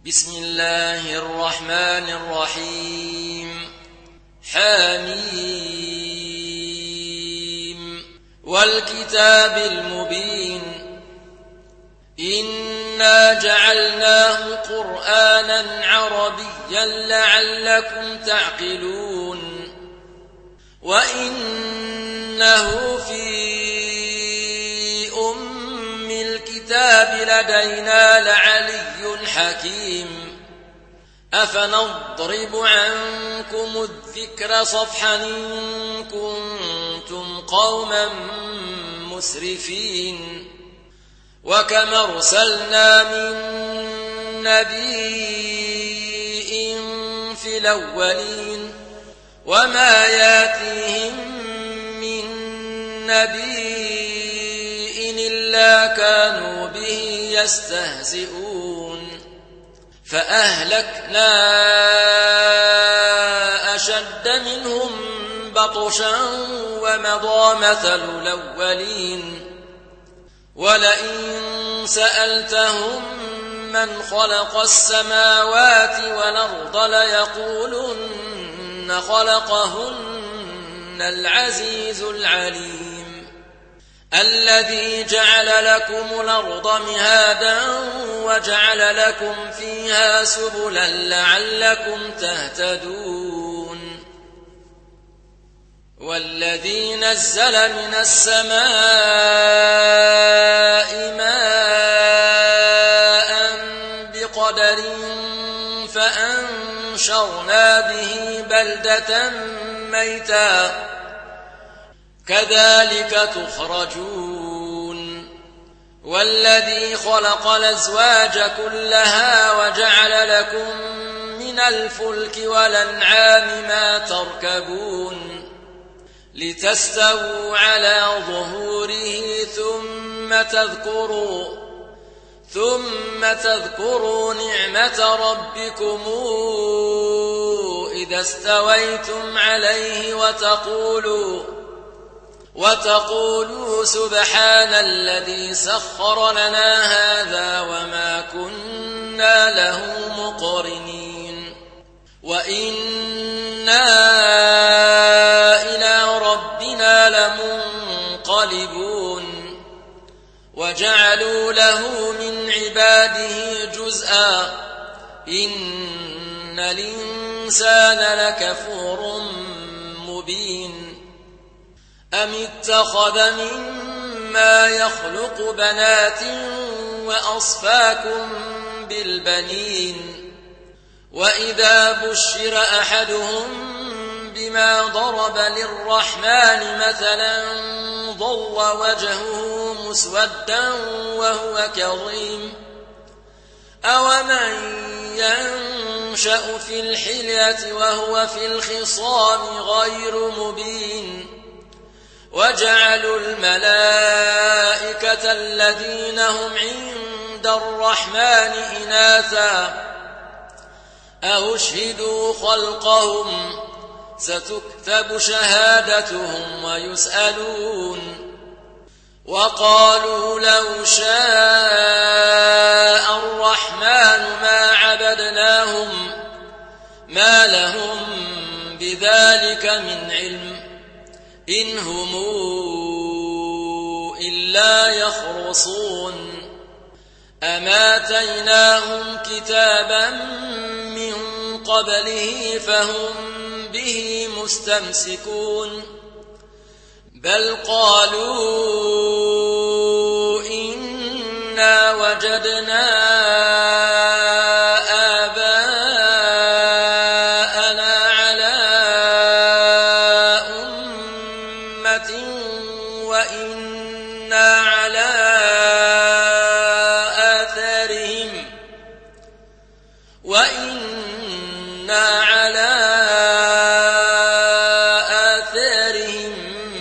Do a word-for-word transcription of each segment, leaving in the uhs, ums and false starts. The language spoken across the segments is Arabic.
بسم الله الرحمن الرحيم. حميم والكتاب المبين إنا جعلناه قرآنا عربيا لعلكم تعقلون وإنه في أم الكتاب لدينا لعلي حكيم أفنضرب عنكم الذكر صفحا إن كنتم قوما مسرفين وكم أرسلنا من نبي في الأولين وما ياتيهم من نبي إلا كانوا به يستهزئون فأهلكنا أشد منهم بطشا ومضى مثل الأولين ولئن سألتهم من خلق السماوات والأرض ليقولن خلقهن العزيز العليم الذي جعل لكم الأرض مهادا وجعل لكم فيها سبلا لعلكم تهتدون والذي نزل من السماء ماء بقدر فأنشرنا به بلدة ميتا كذلك تخرجون والذي خلق الأزواج كلها وجعل لكم من الفلك والأنعام ما تركبون لتستووا على ظهوره ثم تذكروا ثم تذكروا نعمة ربكم إذا استويتم عليه وتقولوا وتقولوا سبحان الذي سخر لنا هذا وما كنا له مقرنين وإنا إلى ربنا لمنقلبون وجعلوا له من عباده جزءا إن الإنسان لكفور مبين أم اتخذ مما يخلق بنات وأصفاكم بالبنين وإذا بشر أحدهم بما ضرب للرحمن مثلا ظل وجهه مسودا وهو كظيم أومن ينشأ في الحلية وهو في الخصام غير مبين وجعلوا الملائكة الذين هم عند الرحمن إناثا أشهدوا خلقهم ستكتب شهادتهم ويسألون وقالوا لو شاء الرحمن ما عبدناهم ما لهم بذلك من علم إن هم إلا يخرصون أما آتيناهم كتابا من قبله فهم به مستمسكون بل قالوا إنا وجدنا آباءنا على أمة وإنا على آثارهم وإنا على آثارهم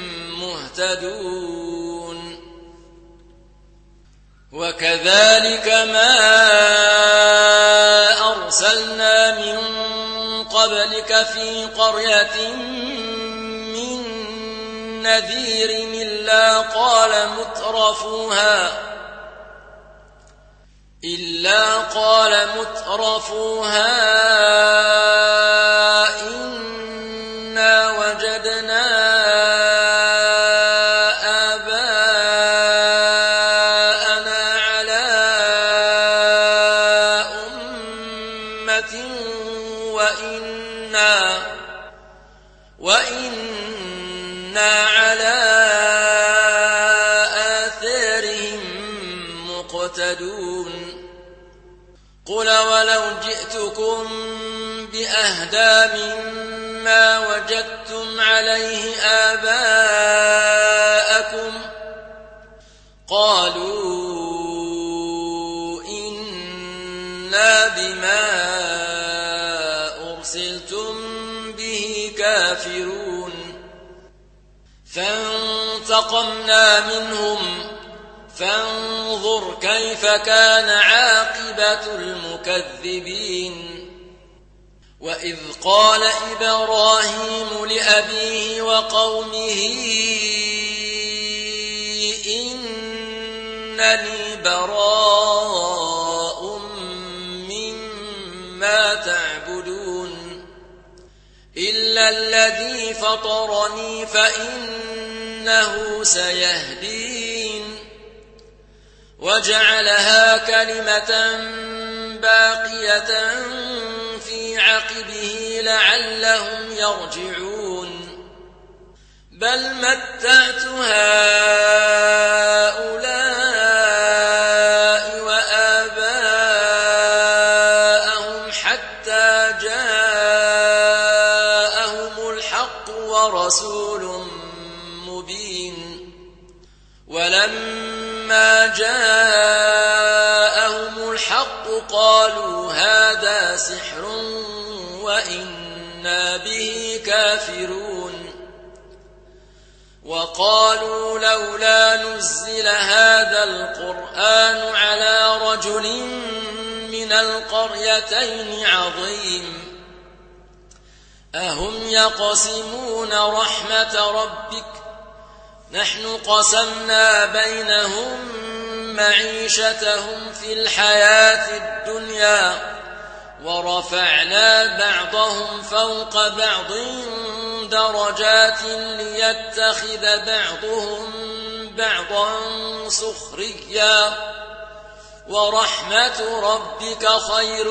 مهتدون وكذلك ما أرسلنا من قبلك في قرية من نذير إلا قال مترفوها إلا قال مترفوها إنا وجدنا آباءنا على أمة وإنا, وإنا على آثارهم مقتدون قل ولو جئتكم بأهدى مما وجدتم عليه آباءكم قالوا إنا بما أرسلتم به كافرون فانتقمنا منهم فانظر كيف كان عاقبة المكذبين وإذ قال إبراهيم لأبيه وقومه إنني براء مما تعبدون إلا الذي فطرني فإنه سيهدين وجعلها كلمة باقية في عقبه لعلهم يرجعون بل متعت هؤلاء وآباءهم حتى جاءهم الحق ورسول مبين ولما جاءهم الحق قالوا هذا سحر وإنا به كافرون وقالوا لولا نزل هذا القرآن على رجل من القريتين عظيم أهم يقسمون رحمة ربك نحن قسمنا بينهم معيشتهم في الحياة الدنيا ورفعنا بعضهم فوق بعض درجات ليتخذ بعضهم بعضا سخريا ورحمة ربك خير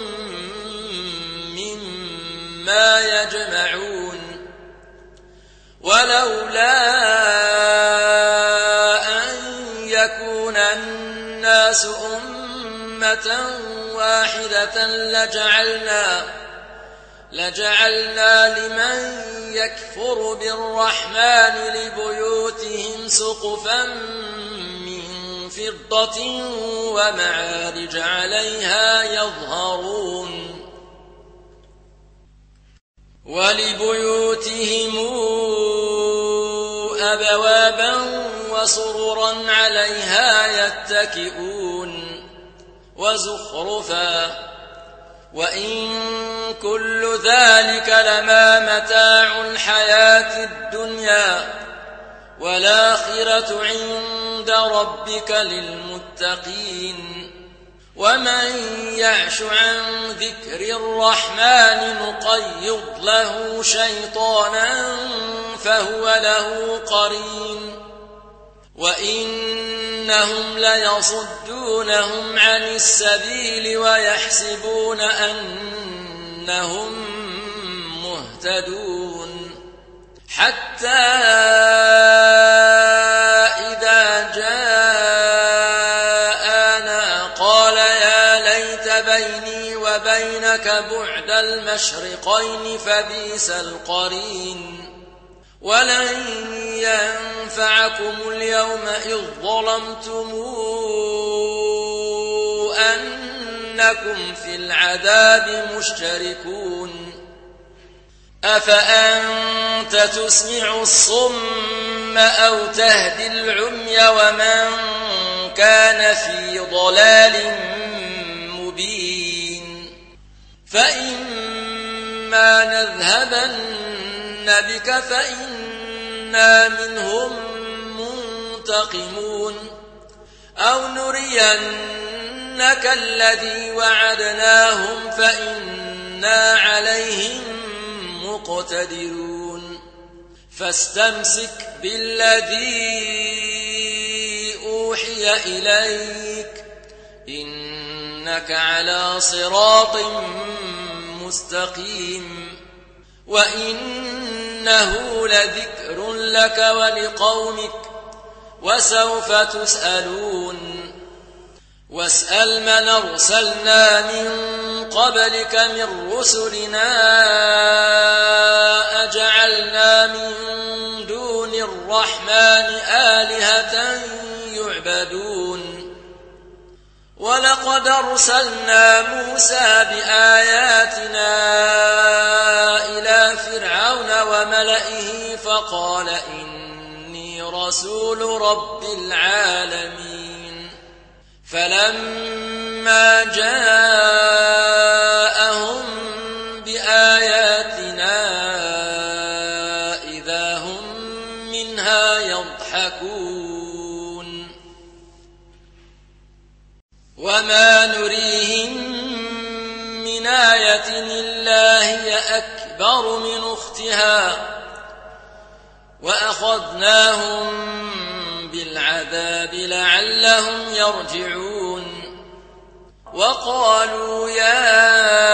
مما يجمعون ولولا أن يكون الناس أمة واحدة لجعلنا لجعلنا لمن يكفر بالرحمن لبيوتهم سقفا من فضة ومعارج عليها يظهرون ولبيوتهم أبوابا وسررا عليها يتكئون وزخرفا وإن كل ذلك لما متاع الحياة الدنيا والآخرة عند ربك للمتقين ومن يعش عن ذكر الرحمن نقيض له شيطانا فهو له قرين وإنهم ليصدونهم عن السبيل ويحسبون أنهم مهتدون حتى إذا جاءنا قال يا ليت بيني وبينك بعد المشرقين فبئس القرين ولن ينفعكم اليوم إذ ظلمتم أنكم في العذاب مشتركون أفأنت تسمع الصم أو تهدي العمي ومن كان في ضلال مبين فإما نذهبن بك فإنا منهم منتقمون أو نرينك إنك الذي وعدناهم فإنا عليهم مقتدرون فاستمسك بالذي أوحي إليك إنك على صراط مستقيم وإنه لذكر لك ولقومك وسوف تسألون واسأل من أرسلنا من قبلك من رسلنا أجعلنا من دون الرحمن آلهة يعبدون ولقد أرسلنا موسى بآياتنا إلى فرعون وملئه فقال إني رسول رب العالمين فلما جاءهم بآياتنا إذا هم منها يضحكون وما نريهم من آية إلا هي أكبر من أختها وأخذناهم بالعذاب لعلهم يرجعون وقالوا يا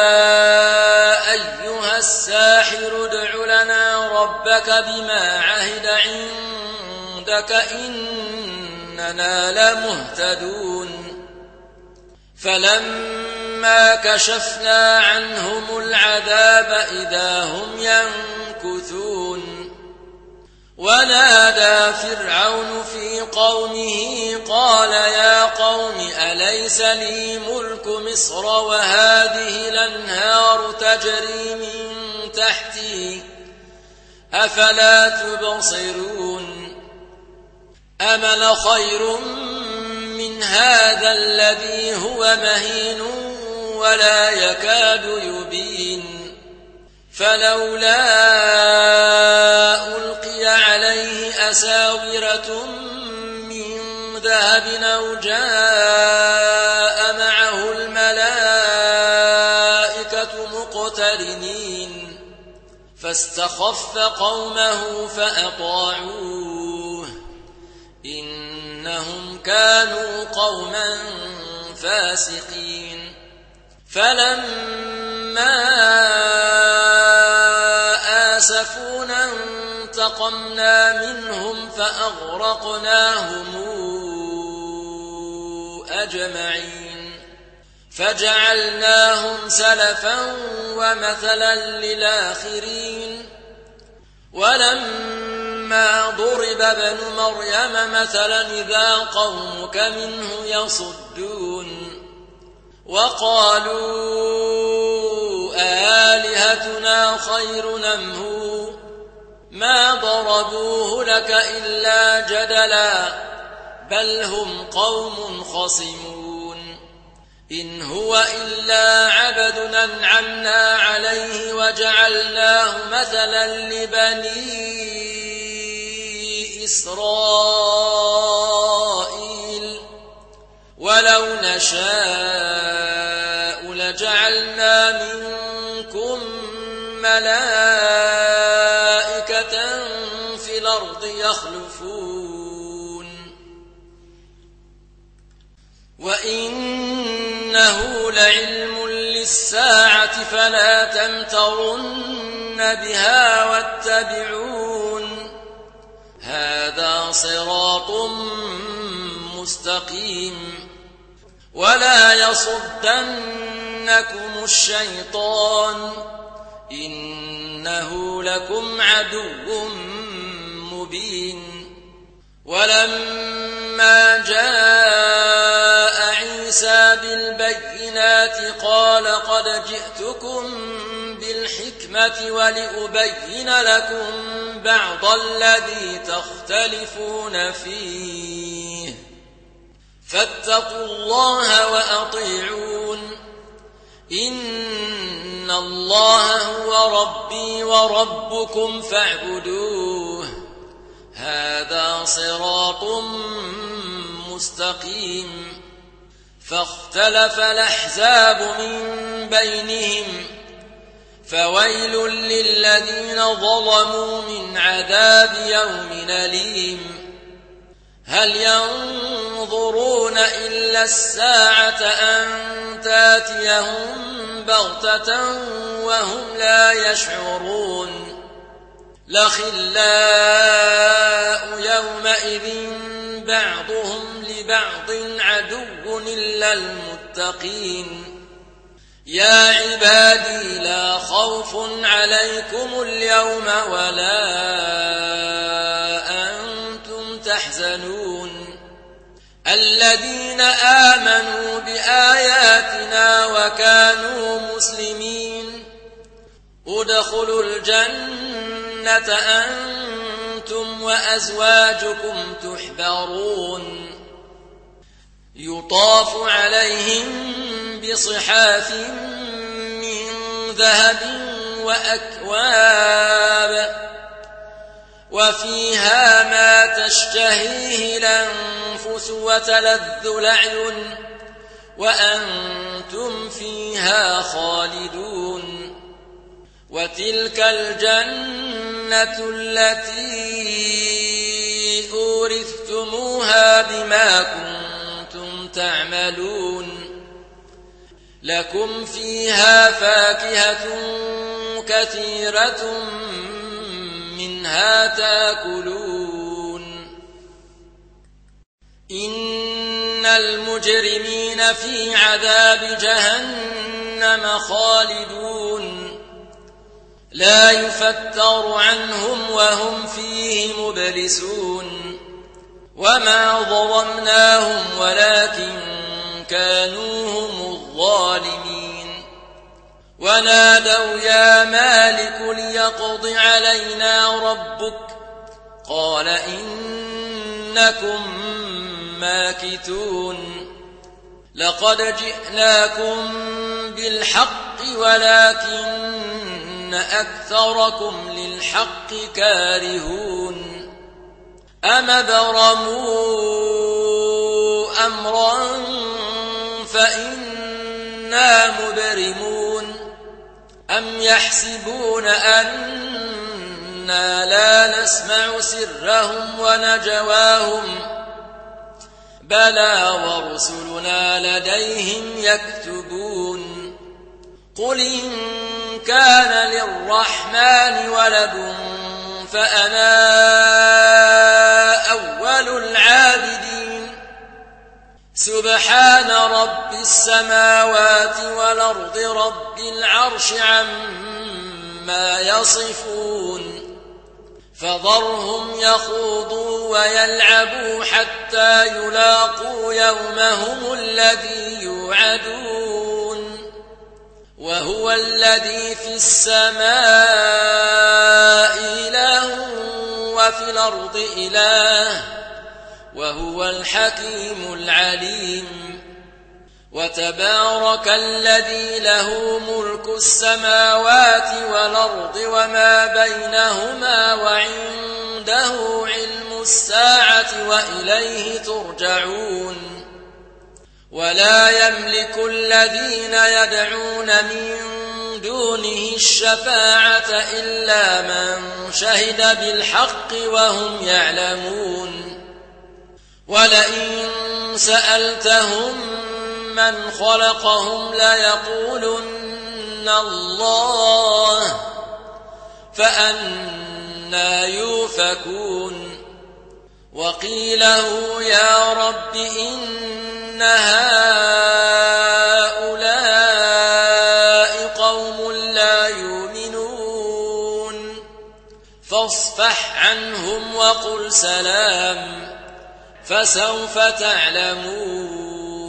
أيها الساحر ادع لنا ربك بما عهد عندك إننا لمهتدون فلما كشفنا عنهم العذاب إذا هم ينكثون ونادى فرعون في قومه قال يا قوم أليس لي ملك مصر وهذه الأنهار تجري من تحتي أفلا تبصرون أمن خير من هذا الذي هو مهين ولا يكاد يبين فلولا ألقي عليه أساورة من ذهب أو جاء معه الملائكة مقترنين فاستخف قومه فأطاعوه إنهم كانوا قوما فاسقين فلما آسفونا انتقمنا منهم فأغرقناهم أجمعين فجعلناهم سلفا ومثلا للآخرين ولما ضرب ابن مريم مثلا إذا قومك منه يصدون وقالوا آلهتنا خير أم هو ما ضربوه لك إلا جدلا بل هم قوم خصمون إن هو إلا عبد أنعمنا عليه وجعلناه مثلا لبني إسرائيل ولو نشاء لجعلنا منكم ملائكة في الأرض يخلفون وإنه لعلم للساعة فلا تمترن بها واتبعون هذا صراط مستقيم ولا يصدنكم الشيطان إنه لكم عدو مبين ولما جاء عيسى بالبينات قال قد جئتكم بالحكمة ولأبين لكم بعض الذي تختلفون فيه فاتقوا الله وأطيعون إن الله هو ربي وربكم فاعبدوه هذا صراط مستقيم فاختلف الأحزاب من بينهم فويل للذين ظلموا من عذاب يوم أليم هل ينظرون إلا الساعة أن تاتيهم بغتة وهم لا يشعرون الأخلاء يومئذ بعضهم لبعض عدو إلا المتقين يا عبادي لا خوف عليكم اليوم ولا أنتم تحزنون الذين آمنوا بآياتنا وكانوا مسلمين ادخلوا الجنة أنتم وأزواجكم تحبرون يطاف عليهم بصحاف من ذهب وأكواب وفيها ما تشتهيه الأنفس وتلذ الأعين وأنتم فيها خالدون وتلك الجنة التي أورثتموها بما كنتم تعملون لكم فيها فاكهة كثيرة منها تاكلون إن المجرمين في عذاب جهنم خالدون لا يفتر عنهم وهم فيه مبلسون وما ظلمناهم ولكن كانوا هم الظالمين ونادوا يا مالك ليقض علينا ربك قال إنكم ماكثون لقد جئناكم بالحق ولكن أكثركم للحق كارهون أم برموا أمرا فإنا مبرمون أم يحسبون أنا لا نسمع سرهم ونجواهم بلى ورسلنا لديهم يكتبون قل إن كان للرحمن ولد فأنا أول العابدين سبحان رب السماوات والأرض رب العرش عما يصفون فذرهم يخوضوا ويلعبوا حتى يلاقوا يومهم الذي يوعدون وهو الذي في السماء إله وفي الأرض إله وهو الحكيم العليم وتبارك الذي له ملك السماوات والأرض وما بينهما وعنده علم الساعة وإليه ترجعون ولا يملك الذين يدعون من دونه الشفاعة إلا من شهد بالحق وهم يعلمون ولئن سألتهم من خلقهم ليقولن الله فأنى يؤفكون وقيله يا رب إن هؤلاء قوم لا يؤمنون فاصفح عنهم وقل سلام فسوف تعلمون